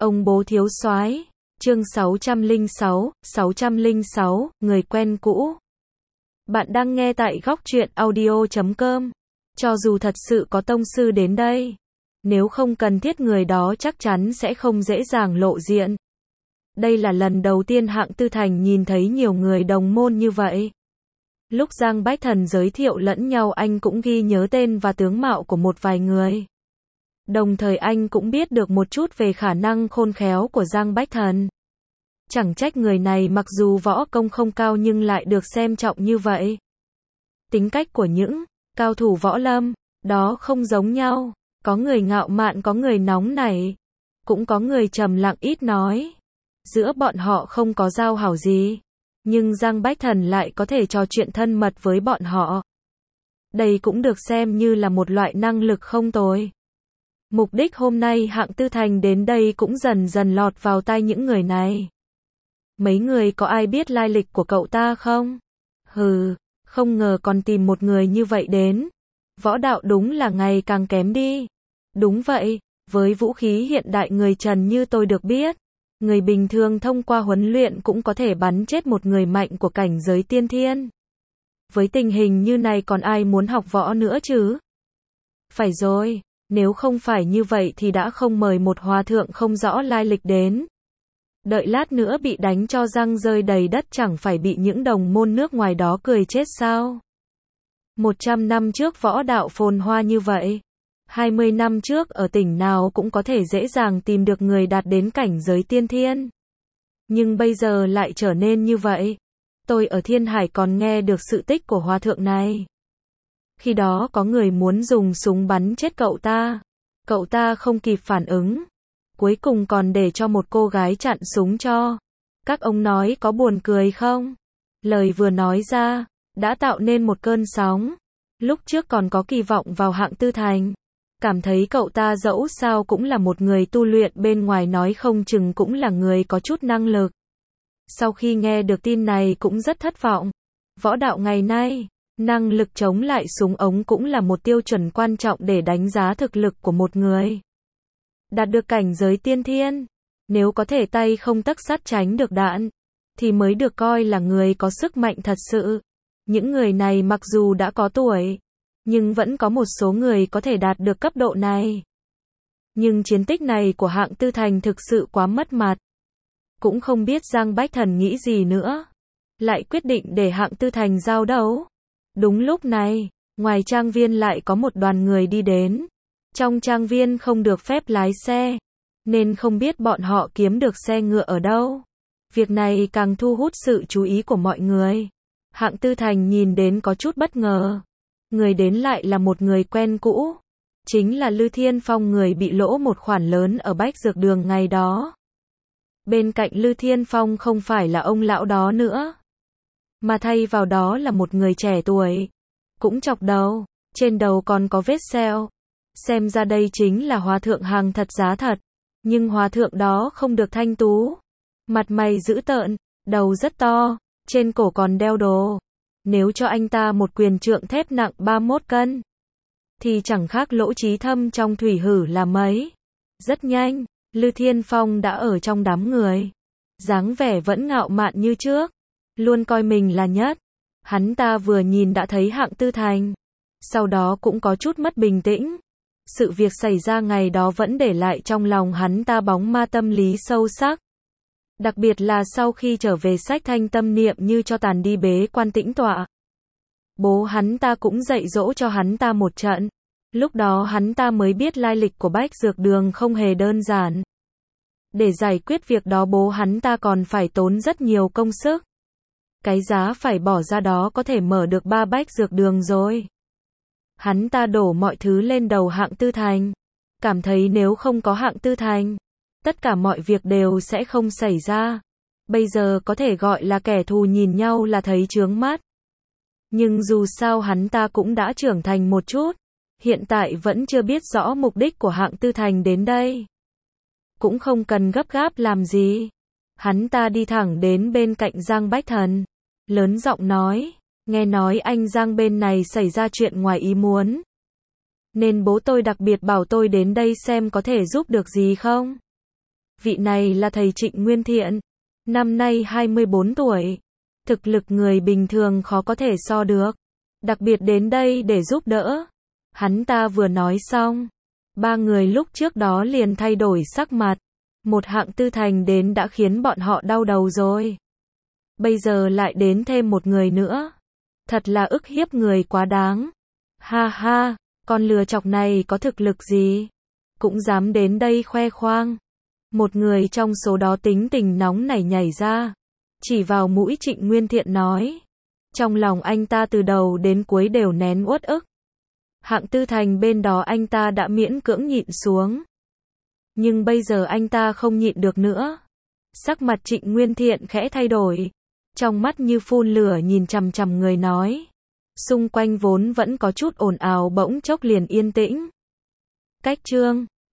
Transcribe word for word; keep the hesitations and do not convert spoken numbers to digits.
Ông bố thiếu soái, chương sáu trăm lẻ sáu, sáu trăm lẻ sáu, người quen cũ. Bạn đang nghe tại góc truyện audio chấm com. Cho dù thật sự có tông sư đến đây, nếu không cần thiết người đó chắc chắn sẽ không dễ dàng lộ diện. Đây là lần đầu tiên Hạng Tư Thành nhìn thấy nhiều người đồng môn như vậy. Lúc Giang Bách Thần giới thiệu lẫn nhau anh cũng ghi nhớ tên và tướng mạo của một vài người. Đồng thời anh cũng biết được một chút về khả năng khôn khéo của Giang Bách Thần. Chẳng trách người này mặc dù võ công không cao nhưng lại được xem trọng như vậy. Tính cách của những cao thủ võ lâm, đó không giống nhau. Có người ngạo mạn, có người nóng nảy, cũng có người trầm lặng ít nói. Giữa bọn họ không có giao hảo gì, nhưng Giang Bách Thần lại có thể trò chuyện thân mật với bọn họ. Đây cũng được xem như là một loại năng lực không tồi. Mục đích hôm nay Hạng Tư Thành đến đây cũng dần dần lọt vào tai những người này. Mấy người có ai biết lai lịch của cậu ta không? Hừ, không ngờ còn tìm một người như vậy đến. Võ đạo đúng là ngày càng kém đi. Đúng vậy, với vũ khí hiện đại người Trần như tôi được biết, người bình thường thông qua huấn luyện cũng có thể bắn chết một người mạnh của cảnh giới tiên thiên. Với tình hình như này còn ai muốn học võ nữa chứ? Phải rồi, nếu không phải như vậy thì đã không mời một hòa thượng không rõ lai lịch đến. Đợi lát nữa bị đánh cho răng rơi đầy đất chẳng phải bị những đồng môn nước ngoài đó cười chết sao? Một trăm năm trước võ đạo phồn hoa như vậy. Hai mươi năm trước ở tỉnh nào cũng có thể dễ dàng tìm được người đạt đến cảnh giới tiên thiên. Nhưng bây giờ lại trở nên như vậy. Tôi ở Thiên Hải còn nghe được sự tích của hòa thượng này. Khi đó có người muốn dùng súng bắn chết cậu ta. Cậu ta không kịp phản ứng. Cuối cùng còn để cho một cô gái chặn súng cho. Các ông nói có buồn cười không? Lời vừa nói ra, đã tạo nên một cơn sóng. Lúc trước còn có kỳ vọng vào Hạng Tư Thành. Cảm thấy cậu ta dẫu sao cũng là một người tu luyện, bên ngoài nói không chừng cũng là người có chút năng lực. Sau khi nghe được tin này cũng rất thất vọng. Võ đạo ngày nay, năng lực chống lại súng ống cũng là một tiêu chuẩn quan trọng để đánh giá thực lực của một người. Đạt được cảnh giới tiên thiên, nếu có thể tay không tấc sắt tránh được đạn, thì mới được coi là người có sức mạnh thật sự. Những người này mặc dù đã có tuổi, nhưng vẫn có một số người có thể đạt được cấp độ này. Nhưng chiến tích này của Hạng Tư Thành thực sự quá mất mặt. Cũng không biết Giang Bách Thần nghĩ gì nữa. Lại quyết định để Hạng Tư Thành giao đấu. Đúng lúc này, ngoài trang viên lại có một đoàn người đi đến. Trong trang viên không được phép lái xe, nên không biết bọn họ kiếm được xe ngựa ở đâu. Việc này càng thu hút sự chú ý của mọi người. Hạng Tư Thành nhìn đến có chút bất ngờ. Người đến lại là một người quen cũ. Chính là Lư Thiên Phong, người bị lỗ một khoản lớn ở Bách Dược Đường ngày đó. Bên cạnh Lư Thiên Phong không phải là ông lão đó nữa, mà thay vào đó là một người trẻ tuổi. Cũng chọc đầu, trên đầu còn có vết sẹo. Xem ra đây chính là hòa thượng hàng thật giá thật. Nhưng hòa thượng đó không được thanh tú. Mặt mày dữ tợn, đầu rất to, trên cổ còn đeo đồ. Nếu cho anh ta một quyền trượng thép nặng ba mươi mốt cân, thì chẳng khác Lỗ Chí Thâm trong thủy hử là mấy. Rất nhanh, Lư Thiên Phong đã ở trong đám người. Dáng vẻ vẫn ngạo mạn như trước, luôn coi mình là nhất. Hắn ta vừa nhìn đã thấy Hạng Tư Thành. Sau đó cũng có chút mất bình tĩnh. Sự việc xảy ra ngày đó vẫn để lại trong lòng hắn ta bóng ma tâm lý sâu sắc. Đặc biệt là sau khi trở về sách thanh tâm niệm như cho tàn đi bế quan tĩnh tọa. Bố hắn ta cũng dạy dỗ cho hắn ta một trận. Lúc đó hắn ta mới biết lai lịch của Bách Dược Đường không hề đơn giản. Để giải quyết việc đó bố hắn ta còn phải tốn rất nhiều công sức. Cái giá phải bỏ ra đó có thể mở được ba Bách Dược Đường rồi. Hắn ta đổ mọi thứ lên đầu Hạng Tư Thành. Cảm thấy nếu không có Hạng Tư Thành, tất cả mọi việc đều sẽ không xảy ra. Bây giờ có thể gọi là kẻ thù nhìn nhau là thấy chướng mắt. Nhưng dù sao hắn ta cũng đã trưởng thành một chút. Hiện tại vẫn chưa biết rõ mục đích của Hạng Tư Thành đến đây. Cũng không cần gấp gáp làm gì. Hắn ta đi thẳng đến bên cạnh Giang Bách Thần. Lớn giọng nói, nghe nói anh Giang bên này xảy ra chuyện ngoài ý muốn. Nên bố tôi đặc biệt bảo tôi đến đây xem có thể giúp được gì không. Vị này là thầy Trịnh Nguyên Thiện, năm nay hai mươi bốn tuổi. Thực lực người bình thường khó có thể so được. Đặc biệt đến đây để giúp đỡ. Hắn ta vừa nói xong. Ba người lúc trước đó liền thay đổi sắc mặt. Một Hạng Tư Thành đến đã khiến bọn họ đau đầu rồi. Bây giờ lại đến thêm một người nữa. Thật là ức hiếp người quá đáng. Ha ha, con lừa chọc này có thực lực gì? Cũng dám đến đây khoe khoang. Một người trong số đó tính tình nóng nảy nhảy ra. Chỉ vào mũi Trịnh Nguyên Thiện nói. Trong lòng anh ta từ đầu đến cuối đều nén uất ức. Hạng Tư Thành bên đó anh ta đã miễn cưỡng nhịn xuống. Nhưng bây giờ anh ta không nhịn được nữa. Sắc mặt Trịnh Nguyên Thiện khẽ thay đổi. Trong mắt như phun lửa nhìn chằm chằm người nói. Xung quanh vốn vẫn có chút ồn ào bỗng chốc liền yên tĩnh. Cách chương